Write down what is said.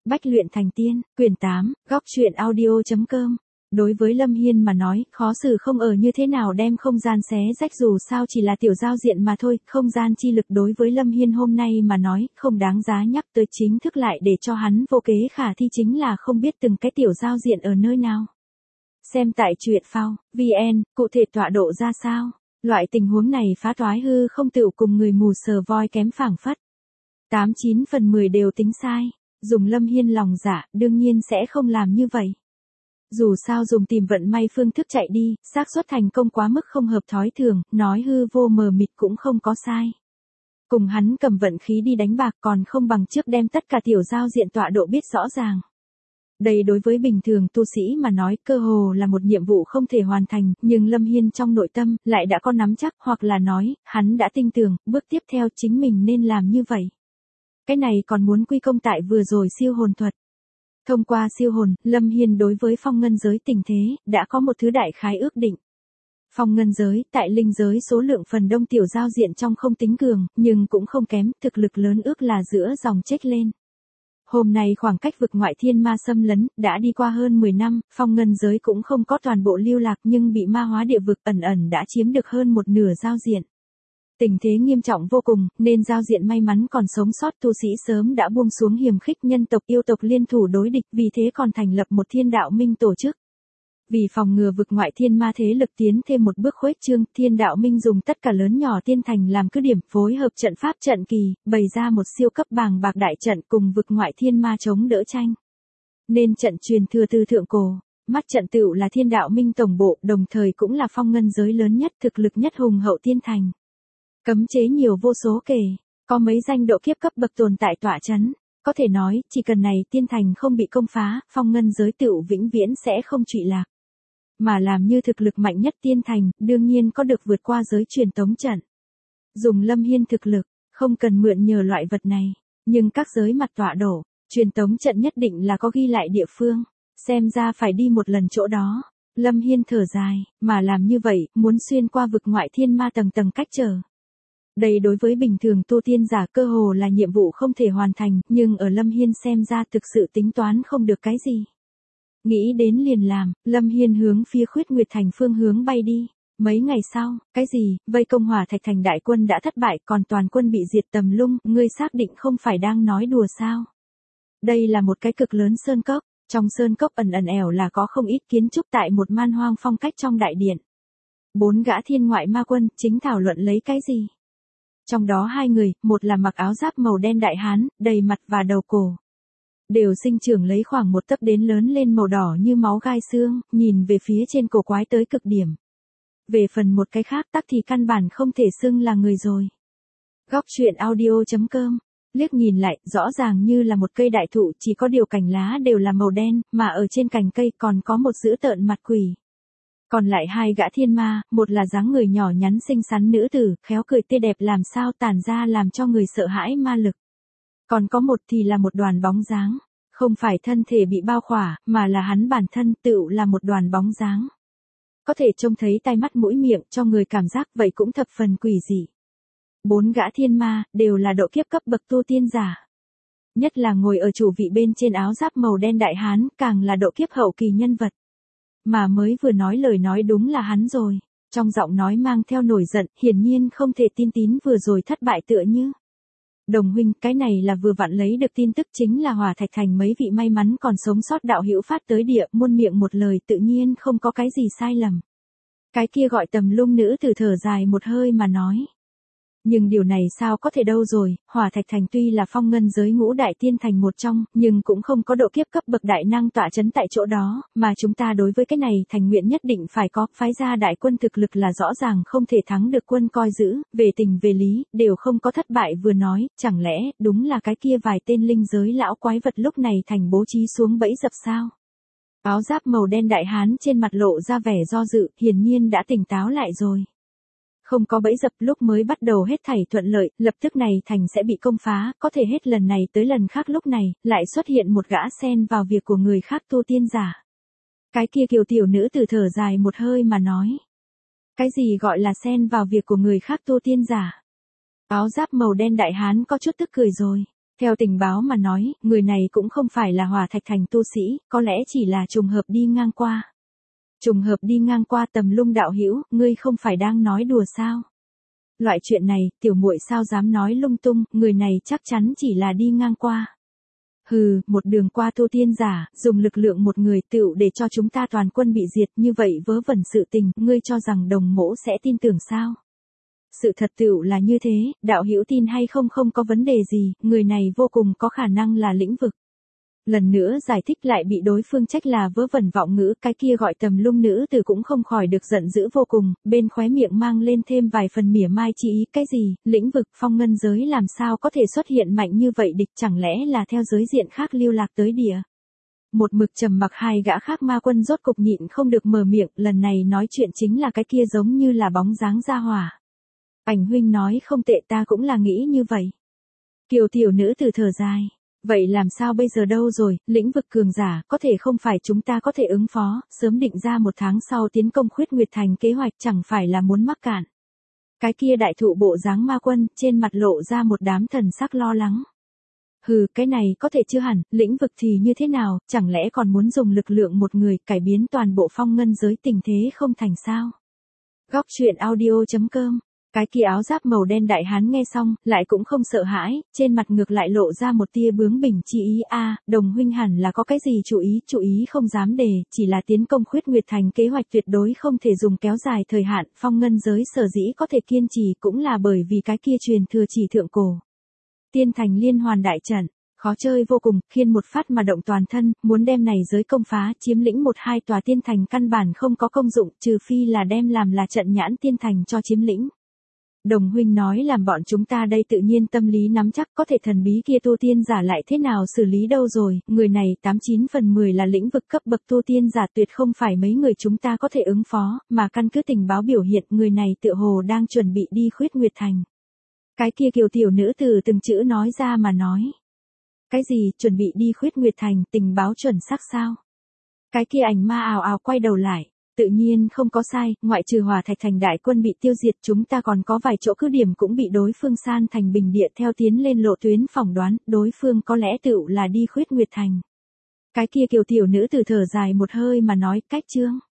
Bách luyện thành tiên, quyển 8, góc truyện audio.com. Đối với Lâm Hiên mà nói, khó xử không ở như thế nào đem không gian xé rách, dù sao chỉ là tiểu giao diện mà thôi, không gian chi lực đối với Lâm Hiên hôm nay mà nói, không đáng giá nhắc tới, chính thức lại để cho hắn vô kế khả thi chính là không biết từng cái tiểu giao diện ở nơi nào. Xem tại truyện phao, VN, cụ thể tọa độ ra sao? Loại tình huống này phá toái hư không tựu cùng người mù sờ voi kém phảng phất. 89 phần 10 đều tính sai. Dùng Lâm Hiên lòng dạ, đương nhiên sẽ không làm như vậy. Dù sao dùng tìm vận may phương thức chạy đi, xác suất thành công quá mức không hợp thói thường, nói hư vô mờ mịt cũng không có sai. Cùng hắn cầm vận khí đi đánh bạc còn không bằng trước đem tất cả tiểu giao diện tọa độ biết rõ ràng. Đây đối với bình thường tu sĩ mà nói cơ hồ là một nhiệm vụ không thể hoàn thành, nhưng Lâm Hiên trong nội tâm lại đã có nắm chắc, hoặc là nói, hắn đã tin tưởng, bước tiếp theo chính mình nên làm như vậy. Cái này còn muốn quy công tại vừa rồi siêu hồn thuật. Thông qua siêu hồn, Lâm Hiên đối với phong ngân giới tình thế, đã có một thứ đại khái ước định. Phong ngân giới, tại linh giới số lượng phần đông tiểu giao diện trong không tính cường, nhưng cũng không kém, thực lực lớn ước là giữa dòng chếch lên. Hôm nay khoảng cách vực ngoại thiên ma xâm lấn, đã đi qua hơn 10 năm, phong ngân giới cũng không có toàn bộ lưu lạc nhưng bị ma hóa địa vực ẩn ẩn đã chiếm được hơn một nửa giao diện. Tình thế nghiêm trọng vô cùng, nên giao diện may mắn còn sống sót tu sĩ sớm đã buông xuống hiềm khích, nhân tộc yêu tộc liên thủ đối địch, vì thế còn thành lập một thiên đạo minh tổ chức. Vì phòng ngừa vực ngoại thiên ma thế lực tiến thêm một bước khuếch trương, thiên đạo minh dùng tất cả lớn nhỏ tiên thành làm cứ điểm, phối hợp trận pháp trận kỳ, bày ra một siêu cấp bàng bạc đại trận cùng vực ngoại thiên ma chống đỡ tranh. Nên trận truyền thừa từ thượng cổ. Mắt trận tựu là thiên đạo minh tổng bộ, đồng thời cũng là phong ngân giới lớn nhất, thực lực nhất hùng hậu tiên thành. Cấm chế nhiều vô số kể, có mấy danh độ kiếp cấp bậc tồn tại tọa chấn, có thể nói, chỉ cần này tiên thành không bị công phá, phong ngân giới tựu vĩnh viễn sẽ không trụy lạc. Mà làm như thực lực mạnh nhất tiên thành, đương nhiên có được vượt qua giới truyền tống trận. Dùng Lâm Hiên thực lực, không cần mượn nhờ loại vật này, nhưng các giới mặt tọa đổ, truyền tống trận nhất định là có ghi lại địa phương, xem ra phải đi một lần chỗ đó. Lâm Hiên thở dài, mà làm như vậy, muốn xuyên qua vực ngoại thiên ma tầng tầng cách trở. Đây đối với bình thường tu tiên giả cơ hồ là nhiệm vụ không thể hoàn thành, nhưng ở Lâm Hiên xem ra thực sự tính toán không được cái gì. Nghĩ đến liền làm, Lâm Hiên hướng phía Khuyết Nguyệt Thành phương hướng bay đi. Mấy ngày sau, cái gì, vây công Hỏa Thạch Thành đại quân đã thất bại, còn toàn quân bị diệt tầm lung, ngươi xác định không phải đang nói đùa sao? Đây là một cái cực lớn sơn cốc, trong sơn cốc ẩn ẩn ẻo là có không ít kiến trúc tại một man hoang phong cách trong đại điện. 4 gã thiên ngoại ma quân chính thảo luận lấy cái gì? Trong đó 2 người, một là mặc áo giáp màu đen đại hán, đầy mặt và đầu cổ. Đều sinh trưởng lấy khoảng 1 tấc đến lớn lên màu đỏ như máu gai xương, nhìn về phía trên cổ quái tới cực điểm. Về phần một cái khác tắc thì căn bản không thể xưng là người rồi. Góc truyện audio.com. Liếc nhìn lại, rõ ràng như là một cây đại thụ, chỉ có điều cành lá đều là màu đen, mà ở trên cành cây còn có một dữ tợn mặt quỷ. Còn lại 2 gã thiên ma, một là dáng người nhỏ nhắn xinh xắn nữ tử, khéo cười tươi đẹp làm sao tản ra làm cho người sợ hãi ma lực. Còn có một thì là một đoàn bóng dáng, không phải thân thể bị bao khỏa, mà là hắn bản thân tựu là một đoàn bóng dáng. Có thể trông thấy tai mắt mũi miệng cho người cảm giác vậy cũng thập phần quỷ dị. 4 gã thiên ma, đều là độ kiếp cấp bậc tu tiên giả. Nhất là ngồi ở chủ vị bên trên áo giáp màu đen đại hán, càng là độ kiếp hậu kỳ nhân vật. Mà mới vừa nói lời nói đúng là hắn rồi. Trong giọng nói mang theo nổi giận, hiển nhiên không thể tin tín vừa rồi thất bại tựa như. Đồng huynh, cái này là vừa vặn lấy được tin tức, chính là Hỏa Thạch Thành mấy vị may mắn còn sống sót đạo hữu phát tới địa, muôn miệng một lời, tự nhiên không có cái gì sai lầm. Cái kia gọi tầm lung nữ tử thở dài một hơi mà nói. Nhưng điều này sao có thể đâu rồi, Hỏa Thạch Thành tuy là phong ngân giới ngũ đại tiên thành một trong, nhưng cũng không có độ kiếp cấp bậc đại năng tọa chấn tại chỗ đó, mà chúng ta đối với cái này thành nguyện nhất định phải có, phái ra đại quân thực lực là rõ ràng không thể thắng được quân coi giữ, về tình về lý, đều không có thất bại vừa nói, chẳng lẽ, đúng là cái kia vài tên linh giới lão quái vật lúc này thành bố trí xuống bẫy dập sao? Áo giáp màu đen đại hán trên mặt lộ ra vẻ do dự, hiển nhiên đã tỉnh táo lại rồi. Không có bẫy dập, lúc mới bắt đầu hết thảy thuận lợi, lập tức này thành sẽ bị công phá, có thể hết lần này tới lần khác lúc này, lại xuất hiện một gã xen vào việc của người khác tu tiên giả. Cái kia kiều tiểu nữ tử thở dài một hơi mà nói. Cái gì gọi là xen vào việc của người khác tu tiên giả? Áo giáp màu đen đại hán có chút tức cười rồi. Theo tình báo mà nói, người này cũng không phải là Hỏa Thạch Thành tu sĩ, có lẽ chỉ là trùng hợp đi ngang qua. Trùng hợp đi ngang qua Tầm Lung đạo hữu, ngươi không phải đang nói đùa sao? Loại chuyện này, tiểu muội sao dám nói lung tung, người này chắc chắn chỉ là đi ngang qua. Hừ, một đường qua tu tiên giả, dùng lực lượng một người tựu để cho chúng ta toàn quân bị diệt, như vậy vớ vẩn sự tình, ngươi cho rằng đồng mỗ sẽ tin tưởng sao? Sự thật tựu là như thế, đạo hữu tin hay không không có vấn đề gì, người này vô cùng có khả năng là lĩnh vực. Lần nữa giải thích lại bị đối phương trách là vớ vẩn vọng ngữ, cái kia gọi Tầm Lung nữ tử cũng không khỏi được giận dữ vô cùng, bên khóe miệng mang lên thêm vài phần mỉa mai chỉ ý, cái gì, lĩnh vực phong ngân giới làm sao có thể xuất hiện mạnh như vậy địch, chẳng lẽ là theo giới diện khác lưu lạc tới địa. Một mực trầm mặc hai gã khác ma quân rốt cục nhịn không được mở miệng, lần này nói chuyện chính là cái kia giống như là bóng dáng ra hỏa. Ảnh huynh nói không tệ, ta cũng là nghĩ như vậy. Kiều tiểu nữ tử thở dài. Vậy làm sao bây giờ đâu rồi, lĩnh vực cường giả, có thể không phải chúng ta có thể ứng phó, sớm định ra 1 tháng sau tiến công Khuyết Nguyệt Thành kế hoạch chẳng phải là muốn mắc cạn. Cái kia đại thụ bộ dáng ma quân, trên mặt lộ ra một đám thần sắc lo lắng. Hừ, cái này có thể chưa hẳn, lĩnh vực thì như thế nào, chẳng lẽ còn muốn dùng lực lượng một người cải biến toàn bộ phong ngân giới tình thế không thành sao? Góc truyện audio.com. Cái kia áo giáp màu đen đại hán nghe xong, lại cũng không sợ hãi, trên mặt ngược lại lộ ra một tia bướng bỉnh chi ý, đồng huynh hẳn là có cái gì chú ý không dám đề, chỉ là tiến công Khuyết Nguyệt Thành kế hoạch tuyệt đối không thể dùng kéo dài thời hạn, phong ngân giới sở dĩ có thể kiên trì cũng là bởi vì cái kia truyền thừa chỉ thượng cổ. Tiên thành liên hoàn đại trận, khó chơi vô cùng, khiên một phát mà động toàn thân, muốn đem này giới công phá, chiếm lĩnh 1-2 tòa tiên thành căn bản không có công dụng, trừ phi là đem làm là trận nhãn tiên thành cho chiếm lĩnh. Đồng huynh nói làm bọn chúng ta đây tự nhiên tâm lý nắm chắc, có thể thần bí kia tu tiên giả lại thế nào xử lý đâu rồi, người này 89 phần 10 là lĩnh vực cấp bậc tu tiên giả, tuyệt không phải mấy người chúng ta có thể ứng phó, mà căn cứ tình báo biểu hiện người này tựa hồ đang chuẩn bị đi Khuyết Nguyệt Thành. Cái kia Kiều tiểu nữ từ từng chữ nói ra mà nói. Cái gì, chuẩn bị đi Khuyết Nguyệt Thành, tình báo chuẩn xác sao? Cái kia ảnh ma ào ào quay đầu lại. Tự nhiên không có sai, ngoại trừ Hỏa Thạch Thành đại quân bị tiêu diệt, chúng ta còn có vài chỗ cứ điểm cũng bị đối phương san thành bình địa, theo tiến lên lộ tuyến phỏng đoán, đối phương có lẽ tựu là đi Khuyết Nguyệt Thành. Cái kia Kiều tiểu nữ từ thở dài một hơi mà nói, cách chương.